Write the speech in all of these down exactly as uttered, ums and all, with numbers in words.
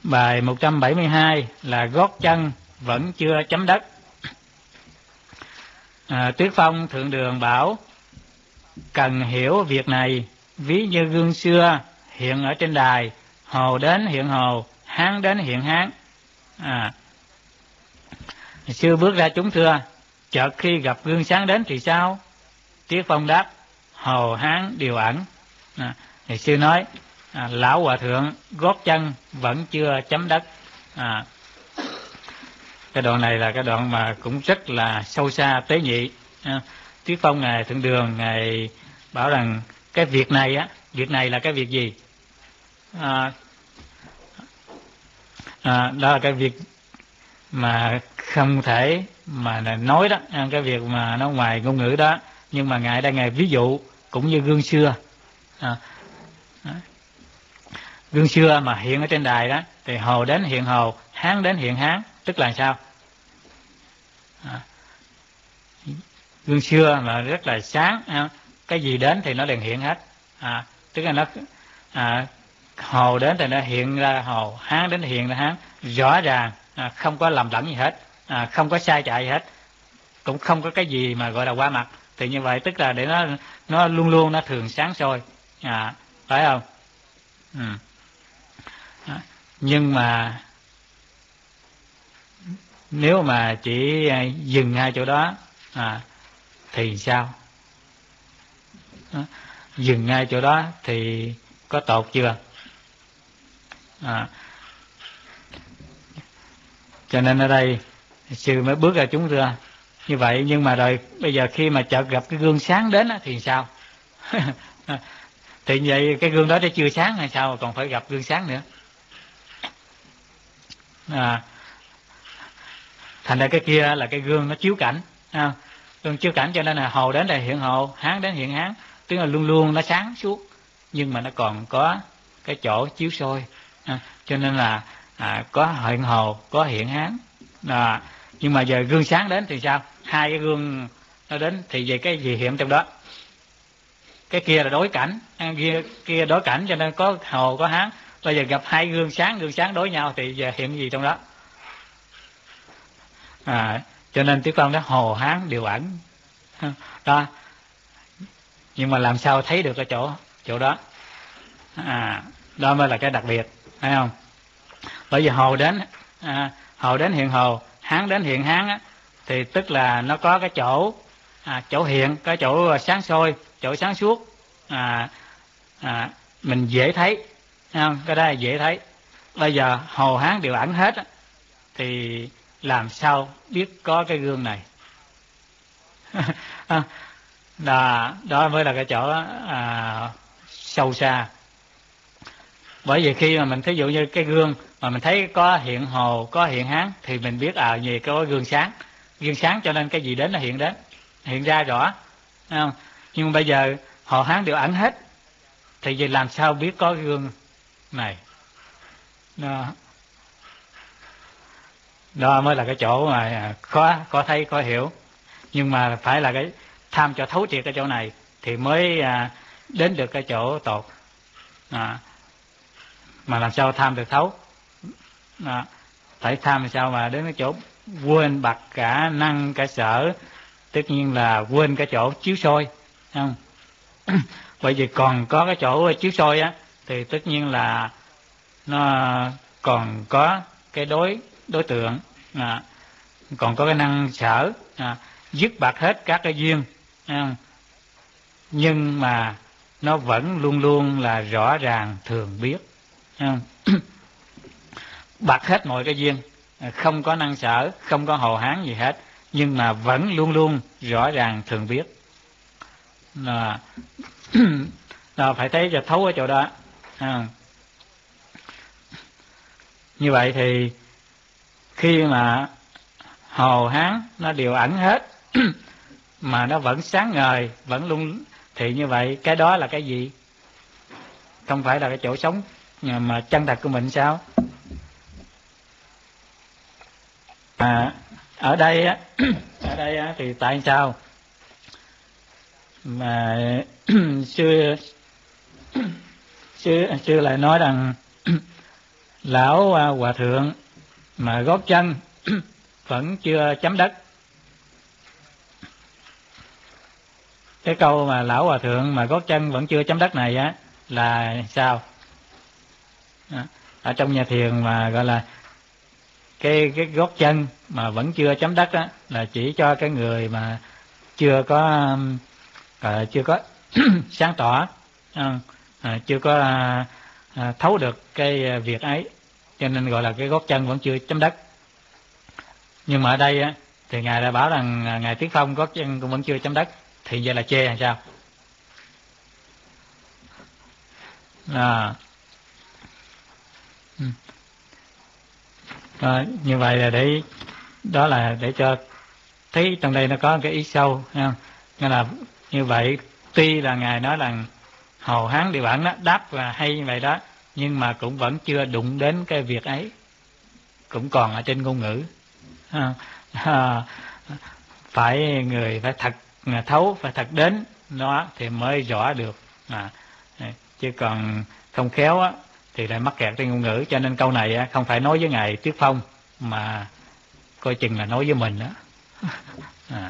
Bài một trăm bảy mươi hai là gót chân vẫn chưa chấm đất. À, Tuyết Phong Thượng Đường bảo cần hiểu việc này, ví như gương xưa hiện ở trên đài, hồ đến hiện hồ, hán đến hiện hán. À, Sư bước ra chúng thưa, chợt khi gặp gương sáng đến thì sao? Tuyết Phong đáp, hồ hán đều ẩn. À, thì sư nói, à, lão hòa thượng gót chân vẫn chưa chấm đất. À, cái đoạn này là cái đoạn mà cũng rất là sâu xa tế nhị. À, Tuyết Phong ngài Thượng Đường ngài bảo rằng cái việc này á, việc này là cái việc gì? À, à, đó là cái việc mà không thể mà nói đó, cái việc mà nó ngoài ngôn ngữ đó, nhưng mà ngài đang ngài ví dụ cũng như gương xưa. À, gương xưa mà hiện ở trên đài đó thì hồ đến hiện hồ, hán đến hiện hán, tức là sao? À, gương xưa mà rất là sáng, à, cái gì đến thì nó liền hiện hết. À, tức là nó à, hồ đến thì nó hiện ra hồ, hán đến hiện ra hán, rõ ràng, à, không có lầm lẫn gì hết, à, không có sai chạy gì hết, cũng không có cái gì mà gọi là qua mặt. Thì như vậy tức là để nó nó luôn luôn nó thường sáng soi, à, phải không? Ừ. À, nhưng mà nếu mà chỉ dừng hai chỗ đó, à, thì sao? À, dừng ngay chỗ đó thì có tột chưa? À, cho nên ở đây sư mới bước ra chúng thưa như vậy. Nhưng mà rồi bây giờ khi mà chợt gặp cái gương sáng đến thì sao? Thì vậy cái gương đó nó chưa sáng hay sao mà còn phải gặp gương sáng nữa? À, thành ra cái kia là cái gương nó chiếu cảnh, à, gương chiếu cảnh, cho nên là hồ đến là hiện hồ, hán đến hiện hán, tức là luôn luôn nó sáng suốt, nhưng mà nó còn có cái chỗ chiếu soi, à, cho nên là à, có hiện hồ, có hiện hán. À, nhưng mà giờ gương sáng đến thì sao? Hai cái gương nó đến thì về cái gì hiện trong đó? Cái kia là đối cảnh, kia kia đối cảnh, cho nên có hồ có hán. Bây giờ gặp hai gương sáng, gương sáng đối nhau thì giờ hiện gì trong đó? À, cho nên Tuyết Phong đó hồ hán đều ẩn đó. Nhưng mà làm sao thấy được cái chỗ chỗ đó? À, đó mới là cái đặc biệt, thấy không? Bởi vì hồ đến, à, hồ đến hiện hồ, hán đến hiện hán á, thì tức là nó có cái chỗ, à, chỗ hiện, cái chỗ sáng soi, chỗ sáng suốt, à, à, mình dễ thấy, thấy không? Cái đó là dễ thấy. Bây giờ hồ hán đều ẩn hết á, thì làm sao biết có cái gương này? đó, đó mới là cái chỗ à, sâu xa. Bởi vì khi mà mình thí dụ như cái gương mà mình thấy có hiện hồ, có hiện hán, thì mình biết à gì có gương sáng, gương sáng cho nên cái gì đến nó hiện đến, hiện ra rõ, thấy không? Nhưng bây giờ hồ hán đều ẩn hết, thì vì làm sao biết có cái gương này? Đó. Đó mới là cái chỗ mà khó khó thấy, khó hiểu. Nhưng mà phải là cái tham cho thấu triệt cái chỗ này thì mới à, đến được cái chỗ tột. À, mà làm sao tham được thấu? À, phải tham làm sao mà đến cái chỗ quên bặt cả năng cả sở, tất nhiên là quên cái chỗ chiếu soi, không? Bởi vì còn có cái chỗ chiếu soi á thì tất nhiên là nó còn có cái đối đối tượng, à, còn có cái năng sở, à, dứt bặt hết các cái duyên, à, nhưng mà nó vẫn luôn luôn là rõ ràng thường biết, à, bặt hết mọi cái duyên, không có năng sở, không có hồ hán gì hết, nhưng mà vẫn luôn luôn rõ ràng thường biết. À, đó, phải thấy cho thấu ở chỗ đó, à. Như vậy thì khi mà hồ hán nó đều ẩn hết mà nó vẫn sáng ngời, vẫn luôn, thì như vậy cái đó là cái gì? Không phải là cái chỗ sống mà chân thật của mình sao? À, ở đây á, ở đây á, thì tại sao mà sư sư sư lại nói rằng lão hòa thượng mà gót chân vẫn chưa chấm đất. Cái câu mà lão hòa thượng mà gót chân vẫn chưa chấm đất này á là sao? Ở trong nhà thiền mà gọi là cái cái gót chân mà vẫn chưa chấm đất á là chỉ cho cái người mà chưa có uh, chưa có sáng tỏ, uh, chưa có uh, thấu được cái việc ấy, cho nên gọi là cái gót chân vẫn chưa chấm đất. Nhưng mà ở đây á thì ngài đã bảo rằng ngài Tiết Phong gót chân cũng vẫn chưa chấm đất, thì vậy là chê hay sao? À, à, như vậy là để đó là để cho thấy trong đây nó có cái ý sâu, không? Nên là như vậy, tuy là ngài nói là Hồ Hán Địa Bản đó đáp là hay như vậy đó, nhưng mà cũng vẫn chưa đụng đến cái việc ấy, cũng còn ở trên ngôn ngữ. À, à, phải người phải thật thấu, phải thật đến nó thì mới rõ được. À, chứ còn không khéo á thì lại mắc kẹt trên ngôn ngữ. Cho nên câu này á, không phải nói với ngài Tiết Phong mà coi chừng là nói với mình đó. À.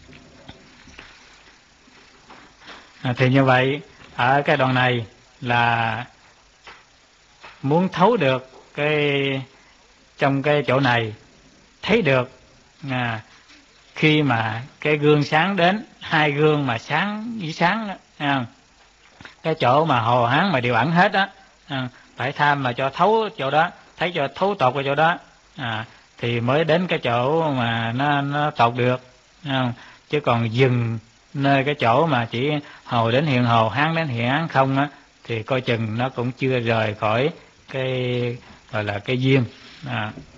À, thì như vậy ở cái đoạn này là muốn thấu được cái trong cái chỗ này, thấy được à, khi mà cái gương sáng đến, hai gương mà sáng với sáng đó, à, cái chỗ mà Hồ Hán mà đều ẩn hết á, à, phải tham mà cho thấu chỗ đó, thấy cho thấu tột cái chỗ đó, à, thì mới đến cái chỗ mà nó nó tột được, à, chứ còn dừng nơi cái chỗ mà chỉ Hồ đến hiện Hồ, Hán đến hiện Hán không á, thì coi chừng nó cũng chưa rời khỏi cái gọi là cái duyên. À.